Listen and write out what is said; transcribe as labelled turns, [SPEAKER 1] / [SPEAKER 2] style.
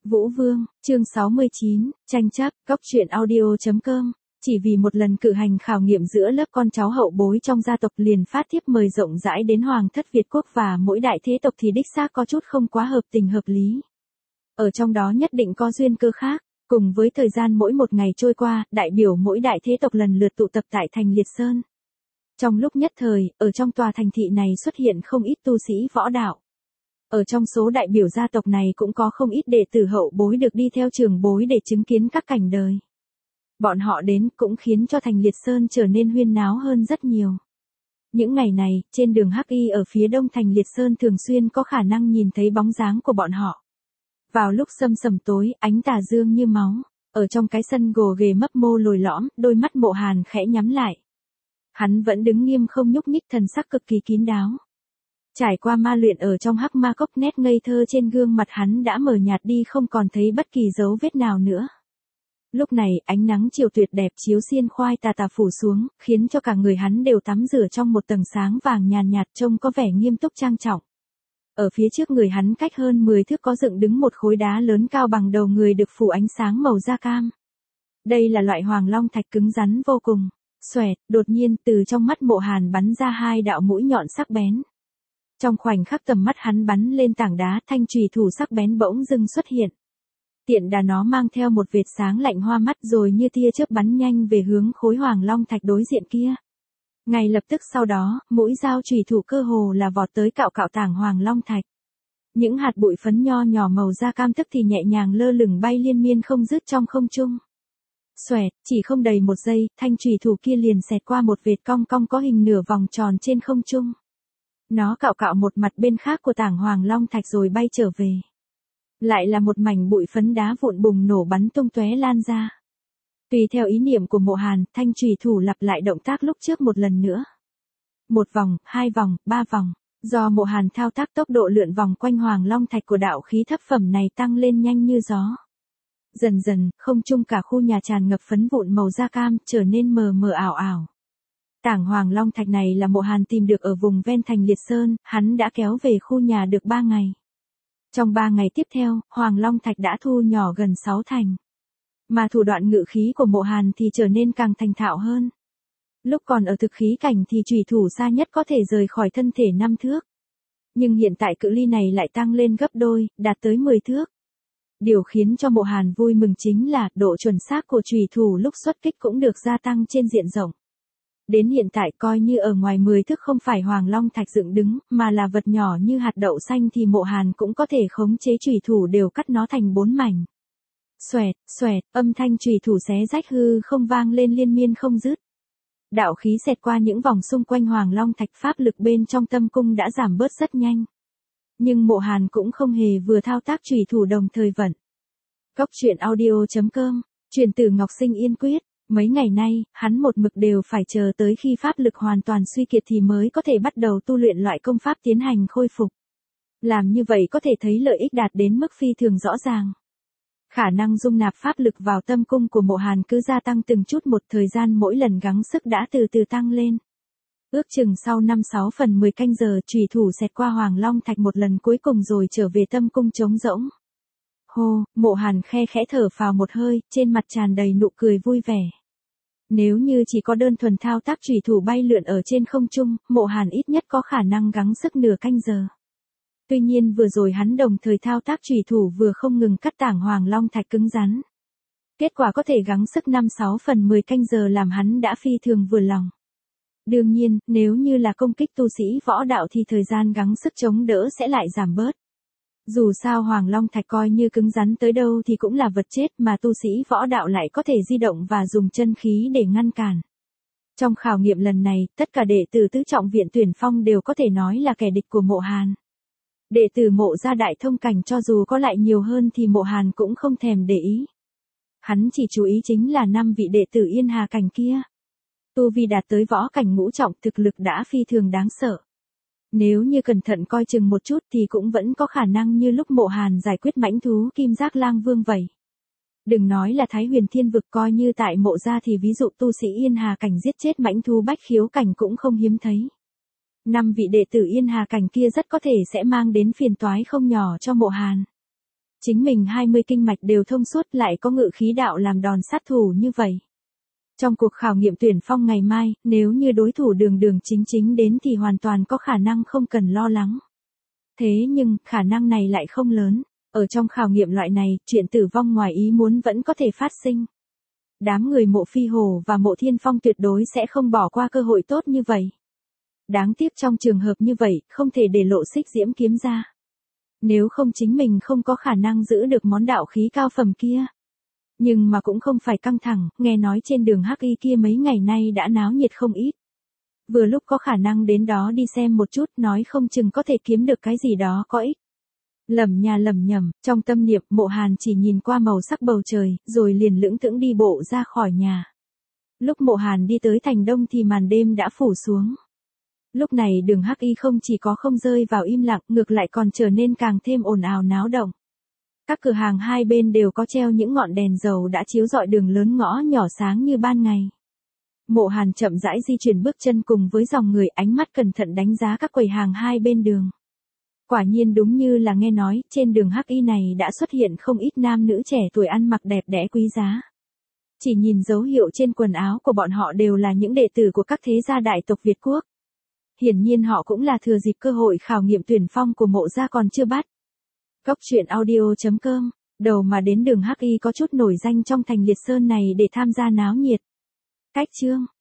[SPEAKER 1] Vũ Vương, chương 69, tranh chấp, cóc truyện audio.com. Chỉ vì một lần cử hành khảo nghiệm giữa lớp con cháu hậu bối trong gia tộc liền phát thiếp mời rộng rãi đến Hoàng thất Việt quốc và mỗi đại thế tộc thì đích xác có chút không quá hợp tình hợp lý. Ở trong đó nhất định có duyên cơ khác, cùng với thời gian mỗi một ngày trôi qua, đại biểu mỗi đại thế tộc lần lượt tụ tập tại thành Liệt Sơn. Trong lúc nhất thời, ở trong tòa thành thị này xuất hiện không ít tu sĩ võ đạo. Ở trong số đại biểu gia tộc này cũng có không ít đệ tử hậu bối được đi theo trưởng bối để chứng kiến các cảnh đời. Bọn họ đến cũng khiến cho thành Liệt Sơn trở nên huyên náo hơn rất nhiều. Những ngày này, trên đường Hắc Y ở phía đông thành Liệt Sơn thường xuyên có khả năng nhìn thấy bóng dáng của bọn họ. Vào lúc sâm sầm tối, ánh tà dương như máu, ở trong cái sân gồ ghề mấp mô lồi lõm, đôi mắt Mộ Hàn khẽ nhắm lại. Hắn vẫn đứng nghiêm không nhúc nhích, thần sắc cực kỳ kín đáo. Trải qua ma luyện ở trong hắc ma cốc, nét ngây thơ trên gương mặt hắn đã mờ nhạt đi, không còn thấy bất kỳ dấu vết nào nữa. Lúc này, ánh nắng chiều tuyệt đẹp chiếu xiên khoai tà tà phủ xuống, khiến cho cả người hắn đều tắm rửa trong một tầng sáng vàng nhàn nhạt, trông có vẻ nghiêm túc trang trọng. Ở phía trước người hắn cách hơn 10 thước có dựng đứng một khối đá lớn cao bằng đầu người được phủ ánh sáng màu da cam. Đây là loại hoàng long thạch cứng rắn vô cùng. Xoẹt, đột nhiên từ trong mắt Mộ Hàn bắn ra hai đạo mũi nhọn sắc bén. Trong khoảnh khắc tầm mắt hắn bắn lên tảng đá, thanh chùy thủ sắc bén bỗng dưng xuất hiện. Tiện đà nó mang theo một vệt sáng lạnh hoa mắt rồi như tia chớp bắn nhanh về hướng khối hoàng long thạch đối diện kia. Ngay lập tức sau đó, mũi dao chùy thủ cơ hồ là vọt tới cạo cạo tảng hoàng long thạch. Những hạt bụi phấn nho nhỏ màu da cam tức thì nhẹ nhàng lơ lửng bay liên miên không dứt trong không trung. Xoẹt, chỉ không đầy một giây, thanh chùy thủ kia liền xẹt qua một vệt cong cong có hình nửa vòng tròn trên không trung. Nó cạo cạo một mặt bên khác của tảng hoàng long thạch rồi bay trở về. Lại là một mảnh bụi phấn đá vụn bùng nổ bắn tung tóe lan ra. Tùy theo ý niệm của Mộ Hàn, thanh chùy thủ lặp lại động tác lúc trước một lần nữa. Một vòng, hai vòng, ba vòng. Do Mộ Hàn thao tác, tốc độ lượn vòng quanh hoàng long thạch của đạo khí thấp phẩm này tăng lên nhanh như gió. Dần dần, không trung cả khu nhà tràn ngập phấn vụn màu da cam, trở nên mờ mờ ảo ảo. Tảng hoàng long thạch này là Mộ Hàn tìm được ở vùng ven thành Liệt Sơn, hắn đã kéo về khu nhà được 3 ngày. Trong 3 ngày tiếp theo, hoàng long thạch đã thu nhỏ gần 6 thành. Mà thủ đoạn ngự khí của Mộ Hàn thì trở nên càng thành thạo hơn. Lúc còn ở thực khí cảnh thì chùy thủ xa nhất có thể rời khỏi thân thể 5 thước. Nhưng hiện tại cự ly này lại tăng lên gấp đôi, đạt tới 10 thước. Điều khiến cho Mộ Hàn vui mừng chính là độ chuẩn xác của chùy thủ lúc xuất kích cũng được gia tăng trên diện rộng. Đến hiện tại coi như ở ngoài 10 thước không phải hoàng long thạch dựng đứng, mà là vật nhỏ như hạt đậu xanh thì Mộ Hàn cũng có thể khống chế chùy thủ đều cắt nó thành 4 mảnh. Xoẹt, xoẹt, âm thanh chùy thủ xé rách hư không vang lên liên miên không dứt. Đạo khí xẹt qua những vòng xung quanh hoàng long thạch, pháp lực bên trong tâm cung đã giảm bớt rất nhanh. Nhưng Mộ Hàn cũng không hề vừa thao tác chùy thủ đồng thời vận. Cóc truyện audio.com, truyền từ Ngọc Sinh Yên Quyết. Mấy ngày nay, hắn một mực đều phải chờ tới khi pháp lực hoàn toàn suy kiệt thì mới có thể bắt đầu tu luyện loại công pháp tiến hành khôi phục. Làm như vậy có thể thấy lợi ích đạt đến mức phi thường rõ ràng. Khả năng dung nạp pháp lực vào tâm cung của Mộ Hàn cứ gia tăng từng chút một, thời gian mỗi lần gắng sức đã từ từ tăng lên. Ước chừng sau 5-6 phần 10 canh giờ, chùy thủ xẹt qua hoàng long thạch một lần cuối cùng rồi trở về tâm cung trống rỗng. Hô, Mộ Hàn khe khẽ thở phào một hơi, trên mặt tràn đầy nụ cười vui vẻ. Nếu như chỉ có đơn thuần thao tác chùy thủ bay lượn ở trên không trung, Mộ Hàn ít nhất có khả năng gắng sức nửa canh giờ. Tuy nhiên vừa rồi hắn đồng thời thao tác chùy thủ vừa không ngừng cắt tảng hoàng long thạch cứng rắn. Kết quả có thể gắng sức 5-6 phần 10 canh giờ làm hắn đã phi thường vừa lòng. Đương nhiên, nếu như là công kích tu sĩ võ đạo thì thời gian gắng sức chống đỡ sẽ lại giảm bớt. Dù sao hoàng long thạch coi như cứng rắn tới đâu thì cũng là vật chết, mà tu sĩ võ đạo lại có thể di động và dùng chân khí để ngăn cản. Trong khảo nghiệm lần này, tất cả đệ tử tứ trọng viện tuyển phong đều có thể nói là kẻ địch của Mộ Hàn. Đệ tử Mộ gia đại thông cảnh cho dù có lại nhiều hơn thì Mộ Hàn cũng không thèm để ý. Hắn chỉ chú ý chính là 5 vị đệ tử Yên Hà cảnh kia. Tu vi đạt tới võ cảnh ngũ trọng, thực lực đã phi thường đáng sợ. Nếu như cẩn thận coi chừng một chút thì cũng vẫn có khả năng như lúc Mộ Hàn giải quyết mãnh thú Kim Giác Lang Vương vậy. Đừng nói là Thái Huyền Thiên Vực, coi như tại Mộ gia thì ví dụ tu sĩ Yên Hà cảnh giết chết mãnh thú Bách Khiếu cảnh cũng không hiếm thấy. 5 vị đệ tử Yên Hà cảnh kia rất có thể sẽ mang đến phiền toái không nhỏ cho Mộ Hàn. Chính mình 20 kinh mạch đều thông suốt lại có ngự khí đạo làm đòn sát thủ như vậy. Trong cuộc khảo nghiệm tuyển phong ngày mai, nếu như đối thủ đường đường chính chính đến thì hoàn toàn có khả năng không cần lo lắng. Thế nhưng, khả năng này lại không lớn. Ở trong khảo nghiệm loại này, chuyện tử vong ngoài ý muốn vẫn có thể phát sinh. Đám người Mộ Phi Hổ và Mộ Thiên Phong tuyệt đối sẽ không bỏ qua cơ hội tốt như vậy. Đáng tiếc trong trường hợp như vậy, không thể để lộ xích diễm kiếm ra. Nếu không chính mình không có khả năng giữ được món đạo khí cao phẩm kia. Nhưng mà cũng không phải căng thẳng, nghe nói trên đường Hắc Y kia mấy ngày nay đã náo nhiệt không ít. Vừa lúc có khả năng đến đó đi xem một chút, nói không chừng có thể kiếm được cái gì đó có ích. Lẩm nhẩm, trong tâm niệm Mộ Hàn chỉ nhìn qua màu sắc bầu trời, rồi liền lững thững đi bộ ra khỏi nhà. Lúc Mộ Hàn đi tới thành đông thì màn đêm đã phủ xuống. Lúc này đường Hắc Y không chỉ có không rơi vào im lặng, ngược lại còn trở nên càng thêm ồn ào náo động. Các cửa hàng hai bên đều có treo những ngọn đèn dầu đã chiếu rọi đường lớn ngõ nhỏ sáng như ban ngày. Mộ Hàn chậm rãi di chuyển bước chân cùng với dòng người, ánh mắt cẩn thận đánh giá các quầy hàng hai bên đường. Quả nhiên đúng như là nghe nói, trên đường Hắc Y này đã xuất hiện không ít nam nữ trẻ tuổi ăn mặc đẹp đẽ quý giá. Chỉ nhìn dấu hiệu trên quần áo của bọn họ đều là những đệ tử của các thế gia đại tộc Việt Quốc. Hiển nhiên họ cũng là thừa dịp cơ hội khảo nghiệm tuyển phong của Mộ gia còn chưa bắt. Góc truyện audio.com, đầu mà đến đường Hắc Y có chút nổi danh trong thành Liệt Sơn này để tham gia náo nhiệt. Cách chương